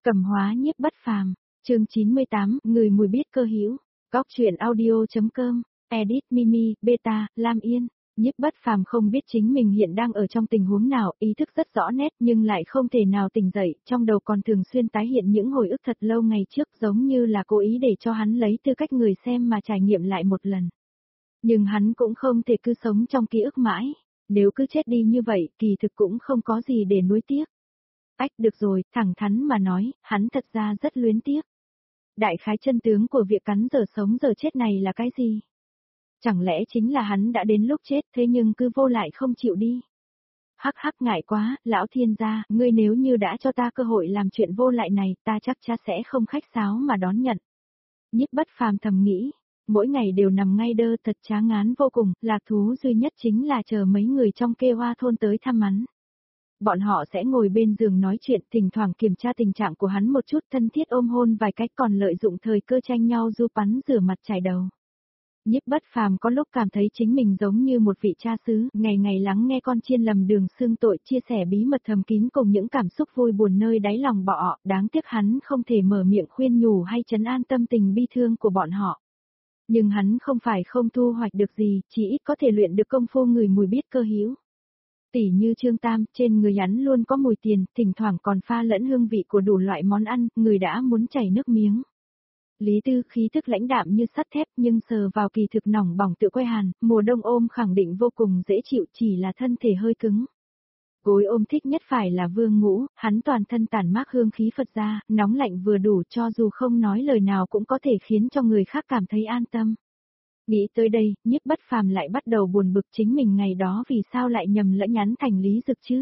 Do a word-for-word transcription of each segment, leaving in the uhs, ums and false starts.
Cầm hóa nhiếp bất phàm, chương chín mươi tám, người mùi biết cơ hữu, góc truyện audio.com, edit Mimi, Beta, Lam Yên. Nhiếp bất phàm không biết chính mình hiện đang ở trong tình huống nào, ý thức rất rõ nét nhưng lại không thể nào tỉnh dậy, trong đầu còn thường xuyên tái hiện những hồi ức thật lâu ngày trước giống như là cố ý để cho hắn lấy tư cách người xem mà trải nghiệm lại một lần. Nhưng hắn cũng không thể cứ sống trong ký ức mãi, nếu cứ chết đi như vậy kỳ thực cũng không có gì để nuối tiếc. Ách được rồi, thẳng thắn mà nói, hắn thật ra rất luyến tiếc. Đại khái chân tướng của việc cắn giờ sống giờ chết này là cái gì? Chẳng lẽ chính là hắn đã đến lúc chết thế nhưng cứ vô lại không chịu đi? Hắc hắc ngại quá, lão thiên gia, ngươi nếu như đã cho ta cơ hội làm chuyện vô lại này, ta chắc chắn sẽ không khách sáo mà đón nhận. Nhiếp bất phàm thầm nghĩ, mỗi ngày đều nằm ngay đơ thật chán ngán vô cùng, lạc thú duy nhất chính là chờ mấy người trong kê hoa thôn tới thăm hắn. Bọn họ sẽ ngồi bên giường nói chuyện, thỉnh thoảng kiểm tra tình trạng của hắn một chút, thân thiết ôm hôn vài cách, còn lợi dụng thời cơ tranh nhau du bắn rửa mặt chải đầu. Nhiếp bất phàm có lúc cảm thấy chính mình giống như một vị cha xứ, ngày ngày lắng nghe con chiên lầm đường xương tội chia sẻ bí mật thầm kín cùng những cảm xúc vui buồn nơi đáy lòng bọ, đáng tiếc hắn không thể mở miệng khuyên nhủ hay trấn an tâm tình bi thương của bọn họ. Nhưng hắn không phải không thu hoạch được gì, chỉ ít có thể luyện được công phu người mùi biết cơ hữu. Tỉ như Trương Tam, trên người hắn luôn có mùi tiền, thỉnh thoảng còn pha lẫn hương vị của đủ loại món ăn, người đã muốn chảy nước miếng. Lý Tư khí thức lãnh đạm như sắt thép nhưng sờ vào kỳ thực nỏng bỏng tự quay hàn, mùa đông ôm khẳng định vô cùng dễ chịu, chỉ là thân thể hơi cứng. Gối ôm thích nhất phải là Vương Ngũ, hắn toàn thân tản mát hương khí Phật gia, nóng lạnh vừa đủ cho dù không nói lời nào cũng có thể khiến cho người khác cảm thấy an tâm. Nghĩ tới đây, Nhiếp bất phàm lại bắt đầu buồn bực chính mình ngày đó vì sao lại nhầm lẫn nhắn thành Lý Dực chứ.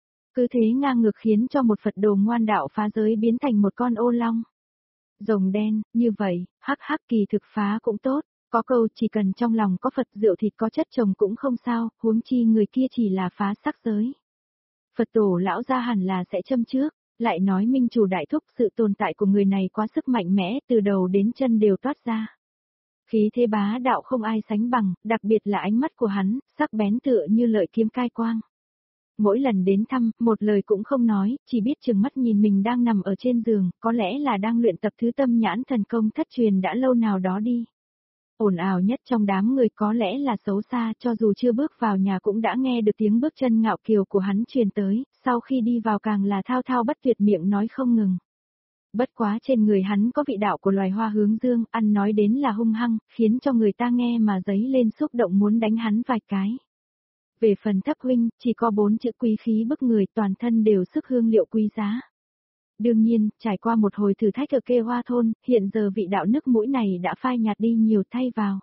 Cứ thế ngang ngược khiến cho một Phật đồ ngoan đạo phá giới biến thành một con ô long. Rồng đen, như vậy, hắc hắc kỳ thực phá cũng tốt, có câu chỉ cần trong lòng có Phật rượu thịt có chất chồng cũng không sao, huống chi người kia chỉ là phá sắc giới. Phật tổ lão gia hẳn là sẽ châm trước, lại nói minh chủ đại thúc sự tồn tại của người này quá sức mạnh mẽ từ đầu đến chân đều toát ra. Khí thế bá đạo không ai sánh bằng, đặc biệt là ánh mắt của hắn, sắc bén tựa như lợi kiếm cai quang. Mỗi lần đến thăm, một lời cũng không nói, chỉ biết chừng mắt nhìn mình đang nằm ở trên giường, có lẽ là đang luyện tập thứ tâm nhãn thần công thất truyền đã lâu nào đó đi. Ồn ào nhất trong đám người có lẽ là Xấu Xa, cho dù chưa bước vào nhà cũng đã nghe được tiếng bước chân ngạo kiều của hắn truyền tới, sau khi đi vào càng là thao thao bất tuyệt miệng nói không ngừng. Bất quá trên người hắn có vị đạo của loài hoa hướng dương, ăn nói đến là hung hăng, khiến cho người ta nghe mà dấy lên xúc động muốn đánh hắn vài cái. Về phần Thấp huynh, chỉ có bốn chữ quý khí bức người, toàn thân đều sức hương liệu quý giá. Đương nhiên, trải qua một hồi thử thách ở kê hoa thôn, hiện giờ vị đạo nước mũi này đã phai nhạt đi nhiều thay vào.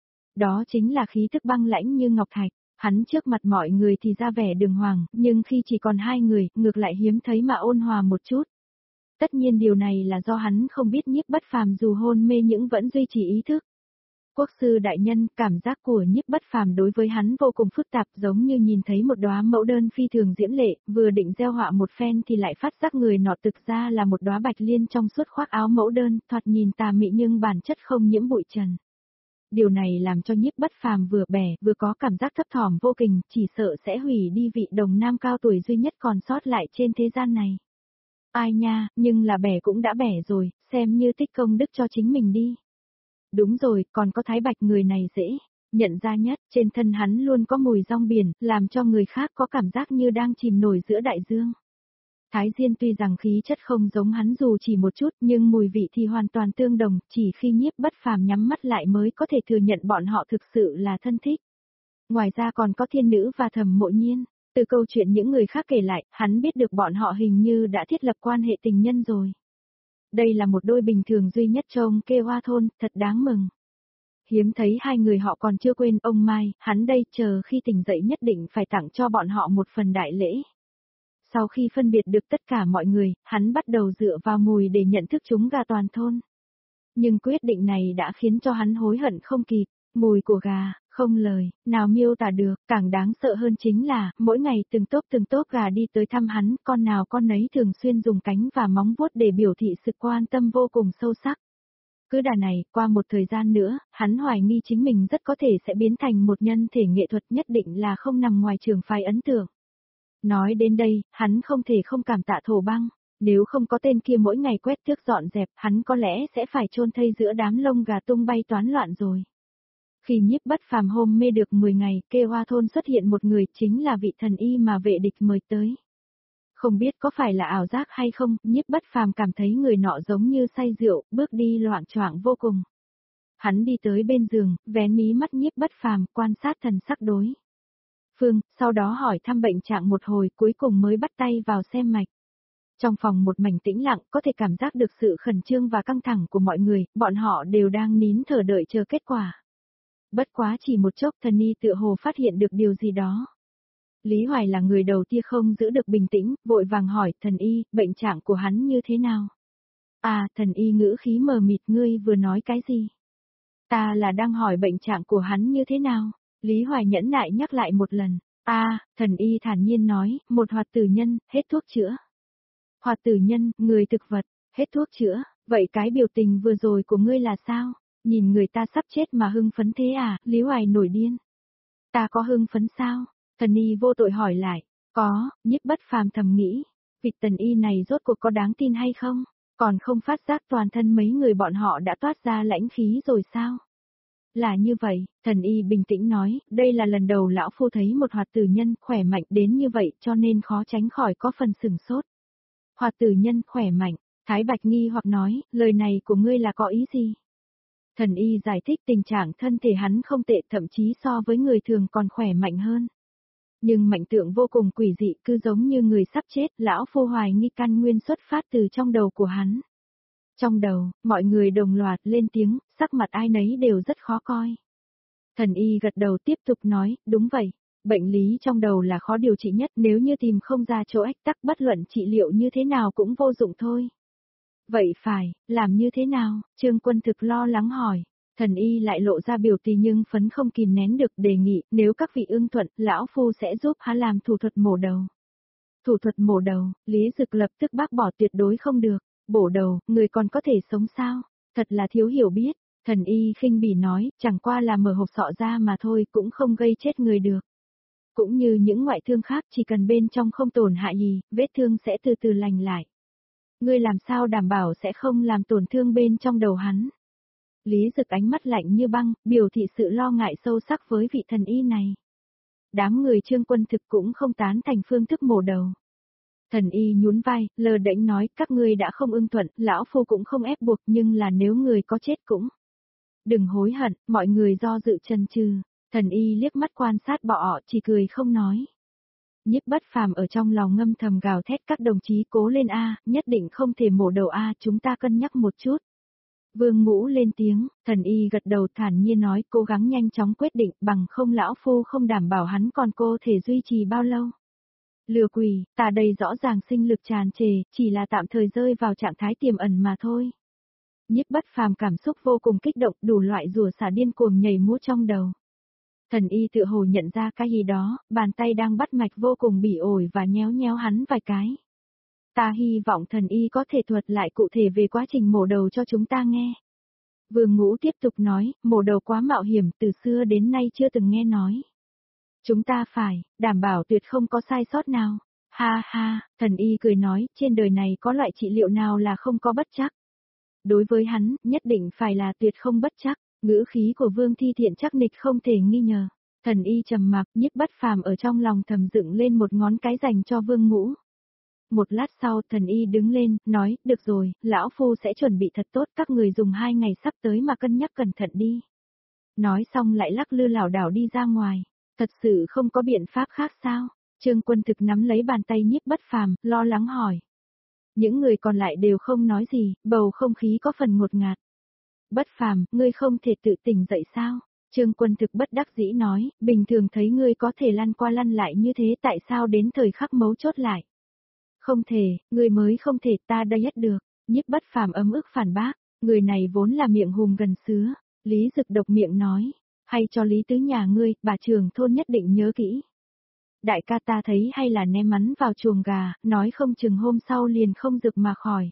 Đó chính là khí tức băng lãnh như ngọc thạch, hắn trước mặt mọi người thì ra vẻ đường hoàng, nhưng khi chỉ còn hai người, ngược lại hiếm thấy mà ôn hòa một chút. Tất nhiên điều này là do hắn không biết Nhiếp bất phàm dù hôn mê nhưng vẫn duy trì ý thức. Quốc sư đại nhân, cảm giác của Nhiếp bất phàm đối với hắn vô cùng phức tạp, giống như nhìn thấy một đóa mẫu đơn phi thường diễm lệ, vừa định gieo họa một phen thì lại phát giác người nọ thực ra là một đóa bạch liên trong suốt khoác áo mẫu đơn, thoạt nhìn tà mị nhưng bản chất không nhiễm bụi trần. Điều này làm cho Nhiếp bất phàm vừa bẻ, vừa có cảm giác thấp thỏm vô cùng, chỉ sợ sẽ hủy đi vị đồng nam cao tuổi duy nhất còn sót lại trên thế gian này. Ai nha, nhưng là bẻ cũng đã bẻ rồi, xem như tích công đức cho chính mình đi. Đúng rồi, còn có Thái Bạch, người này dễ nhận ra nhất, trên thân hắn luôn có mùi rong biển, làm cho người khác có cảm giác như đang chìm nổi giữa đại dương. Thái Diên tuy rằng khí chất không giống hắn dù chỉ một chút, nhưng mùi vị thì hoàn toàn tương đồng, chỉ khi Nhiếp bất phàm nhắm mắt lại mới có thể thừa nhận bọn họ thực sự là thân thích. Ngoài ra còn có Thiên Nữ và Thẩm Mộ Nhiên, từ câu chuyện những người khác kể lại, hắn biết được bọn họ hình như đã thiết lập quan hệ tình nhân rồi. Đây là một đôi bình thường duy nhất trong kê hoa thôn, thật đáng mừng. Hiếm thấy hai người họ còn chưa quên ông Mai, hắn đây chờ khi tỉnh dậy nhất định phải tặng cho bọn họ một phần đại lễ. Sau khi phân biệt được tất cả mọi người, hắn bắt đầu dựa vào mùi để nhận thức chúng gà toàn thôn. Nhưng quyết định này đã khiến cho hắn hối hận không kịp, mùi của gà, không lời, nào miêu tả được, càng đáng sợ hơn chính là, mỗi ngày từng tốp từng tốp gà đi tới thăm hắn, con nào con nấy thường xuyên dùng cánh và móng vuốt để biểu thị sự quan tâm vô cùng sâu sắc. Cứ đà này, qua một thời gian nữa, hắn hoài nghi chính mình rất có thể sẽ biến thành một nhân thể nghệ thuật, nhất định là không nằm ngoài trường phái ấn tượng. Nói đến đây, hắn không thể không cảm tạ Thổ Băng. Nếu không có tên kia mỗi ngày quét tước dọn dẹp, hắn có lẽ sẽ phải chôn thây giữa đám lông gà tung bay toán loạn rồi. Khi Nhiếp Bất Phàm hôn mê được mười ngày, Kê Hoa thôn xuất hiện một người, chính là vị thần y mà vệ địch mời tới. Không biết có phải là ảo giác hay không, Nhiếp Bất Phàm cảm thấy người nọ giống như say rượu, bước đi loạng choạng vô cùng. Hắn đi tới bên giường, vén mí mắt Nhiếp Bất Phàm, quan sát thần sắc đối phương, sau đó hỏi thăm bệnh trạng một hồi, cuối cùng mới bắt tay vào xem mạch. Trong phòng một mảnh tĩnh lặng, có thể cảm giác được sự khẩn trương và căng thẳng của mọi người, bọn họ đều đang nín thở đợi chờ kết quả. Bất quá chỉ một chốc, thần y tựa hồ phát hiện được điều gì đó. Lý Hoài là người đầu tiên không giữ được bình tĩnh, vội vàng hỏi, thần y, bệnh trạng của hắn như thế nào? À, thần y ngữ khí mờ mịt, ngươi vừa nói cái gì? Ta là đang hỏi bệnh trạng của hắn như thế nào? Lý Hoài nhẫn nại nhắc lại một lần. À, thần y thản nhiên nói, một hoạt tử nhân, hết thuốc chữa. Hoạt tử nhân, người thực vật, hết thuốc chữa, vậy cái biểu tình vừa rồi của ngươi là sao? Nhìn người ta sắp chết mà hưng phấn thế à? Lý Hoài nổi điên. Ta có hưng phấn sao? Thần y vô tội hỏi lại. Có, Nhiếp Bất Phàm thầm nghĩ. Vị thần y này rốt cuộc có đáng tin hay không? Còn không phát giác toàn thân mấy người bọn họ đã toát ra lãnh khí rồi sao? Là như vậy, thần y bình tĩnh nói, đây là lần đầu lão phu thấy một hoạt tử nhân khỏe mạnh đến như vậy cho nên khó tránh khỏi có phần sừng sốt. Hoạt tử nhân khỏe mạnh, Thái Bạch nghi hoặc nói, lời này của ngươi là có ý gì? Thần y giải thích tình trạng thân thể hắn không tệ, thậm chí so với người thường còn khỏe mạnh hơn. Nhưng mạnh tượng vô cùng quỷ dị, cứ giống như người sắp chết, lão phu hoài nghi căn nguyên xuất phát từ trong đầu của hắn. Trong đầu, mọi người đồng loạt lên tiếng, sắc mặt ai nấy đều rất khó coi. Thần y gật đầu tiếp tục nói, đúng vậy, bệnh lý trong đầu là khó điều trị nhất, nếu như tìm không ra chỗ ách tắc, bất luận trị liệu như thế nào cũng vô dụng thôi. Vậy phải, làm như thế nào? Trương Quân Thực lo lắng hỏi. Thần y lại lộ ra biểu tình nhưng phấn không kìm nén được, đề nghị, nếu các vị ưng thuận, lão phu sẽ giúp hắn làm thủ thuật mổ đầu. Thủ thuật mổ đầu, Lý Dực lập tức bác bỏ, tuyệt đối không được. Bổ đầu, người còn có thể sống sao? Thật là thiếu hiểu biết. Thần y khinh bỉ nói, chẳng qua là mở hộp sọ ra mà thôi, cũng không gây chết người được. Cũng như những ngoại thương khác, chỉ cần bên trong không tổn hại gì, vết thương sẽ từ từ lành lại. Ngươi làm sao đảm bảo sẽ không làm tổn thương bên trong đầu hắn? Lý Dực ánh mắt lạnh như băng, biểu thị sự lo ngại sâu sắc với vị thần y này. Đám người Trương Quân Thực cũng không tán thành phương thức mổ đầu. Thần y nhún vai, lờ đễnh nói, các ngươi đã không ưng thuận, lão phu cũng không ép buộc, nhưng là nếu người có chết cũng đừng hối hận. Mọi người do dự chần chừ. Thần y liếc mắt quan sát bọn họ, chỉ cười không nói. Nhiếp Bất Phàm ở trong lòng ngâm thầm gào thét, các đồng chí cố lên a, nhất định không thể mổ đầu a, chúng ta cân nhắc một chút. Vương Ngũ lên tiếng, thần y gật đầu thản nhiên nói, cố gắng nhanh chóng quyết định, bằng không lão phu không đảm bảo hắn còn cô thể duy trì bao lâu. Lừa quỷ, ta đây rõ ràng sinh lực tràn trề, chỉ là tạm thời rơi vào trạng thái tiềm ẩn mà thôi. Nhiếp Bất Phàm cảm xúc vô cùng kích động, đủ loại rủa xả điên cuồng nhảy múa trong đầu. Thần y tự hồ nhận ra cái gì đó, bàn tay đang bắt mạch vô cùng bỉ ổi và nhéo nhéo hắn vài cái. Ta hy vọng thần y có thể thuật lại cụ thể về quá trình mổ đầu cho chúng ta nghe. Vương Ngũ tiếp tục nói, mổ đầu quá mạo hiểm, từ xưa đến nay chưa từng nghe nói. Chúng ta phải, đảm bảo tuyệt không có sai sót nào. Ha ha, thần y cười nói, trên đời này có loại trị liệu nào là không có bất trắc. Đối với hắn, nhất định phải là tuyệt không bất trắc. Ngữ khí của Vương Thi Thiện chắc nịch không thể nghi ngờ. Thần y trầm mặc, Nhiếp Bất Phàm ở trong lòng thầm dựng lên một ngón cái dành cho Vương Ngũ. Một lát sau, thần y đứng lên, nói, được rồi, lão phu sẽ chuẩn bị thật tốt, các người dùng hai ngày sắp tới mà cân nhắc cẩn thận đi. Nói xong lại lắc lư lảo đảo đi ra ngoài. Thật sự không có biện pháp khác sao? Trương Quân Thực nắm lấy bàn tay Nhiếp Bất Phàm, lo lắng hỏi. Những người còn lại đều không nói gì, bầu không khí có phần ngột ngạt. Bất Phàm, ngươi không thể tự tỉnh dậy sao? Trương Quân Thực bất đắc dĩ nói, bình thường thấy ngươi có thể lăn qua lăn lại như thế, tại sao đến thời khắc mấu chốt lại? Không thể, ngươi mới không thể, ta đây nhất được. Nhiếp Bất Phàm ấm ức phản bác, người này vốn là miệng hùng gần sứa. Lý Dực độc miệng nói, hay cho Lý Tứ nhà ngươi, bà trưởng thôn nhất định nhớ kỹ. Đại ca ta thấy hay là ném mắn vào chuồng gà, nói không chừng hôm sau liền không rực mà khỏi.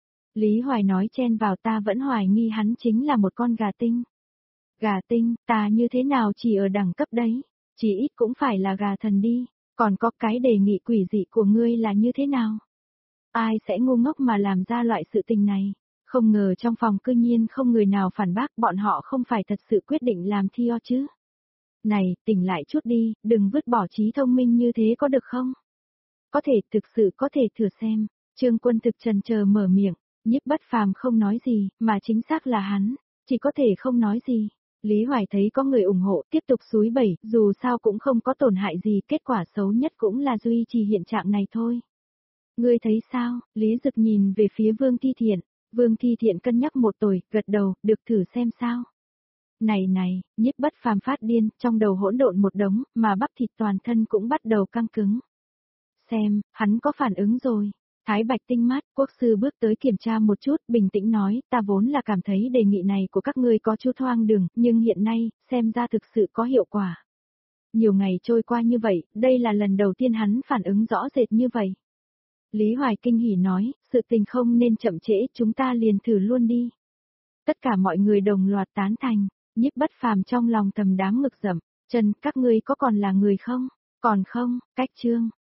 Lý Hoài nói chen vào, ta vẫn hoài nghi hắn chính là một con gà tinh. Gà tinh, ta như thế nào chỉ ở đẳng cấp đấy, chỉ ít cũng phải là gà thần đi, còn có cái đề nghị quỷ dị của ngươi là như thế nào? Ai sẽ ngu ngốc mà làm ra loại sự tình này? Không ngờ trong phòng cư nhiên không người nào phản bác, bọn họ không phải thật sự quyết định làm thi o chứ. Này, tỉnh lại chút đi, đừng vứt bỏ trí thông minh như thế có được không? Có thể, thực sự có thể thử xem. Trương Quân Thực trần chờ mở miệng, Nhiếp Bất Phàm không nói gì, mà chính xác là hắn, chỉ có thể không nói gì. Lý Hoài thấy có người ủng hộ, tiếp tục xúi bẩy, dù sao cũng không có tổn hại gì, kết quả xấu nhất cũng là duy trì hiện trạng này thôi. Ngươi thấy sao? Lý Dực nhìn về phía Vương Thi Thiện, Vương Thi Thiện cân nhắc một tuổi, gật đầu, được thử xem sao. Này này, Nhiếp Bất Phàm phát điên, trong đầu hỗn độn một đống, mà bắp thịt toàn thân cũng bắt đầu căng cứng. Xem, hắn có phản ứng rồi. Thái Bạch tinh mắt, quốc sư bước tới kiểm tra một chút, bình tĩnh nói, ta vốn là cảm thấy đề nghị này của các ngươi có chút hoang đường, nhưng hiện nay, xem ra thực sự có hiệu quả. Nhiều ngày trôi qua như vậy, đây là lần đầu tiên hắn phản ứng rõ rệt như vậy. Lý Hoài kinh hỉ nói, sự tình không nên chậm trễ, chúng ta liền thử luôn đi. Tất cả mọi người đồng loạt tán thành, Nhiếp Bất Phàm trong lòng thầm đáng ngực rậm, Trần, các ngươi có còn là người không? Còn không, cách chương.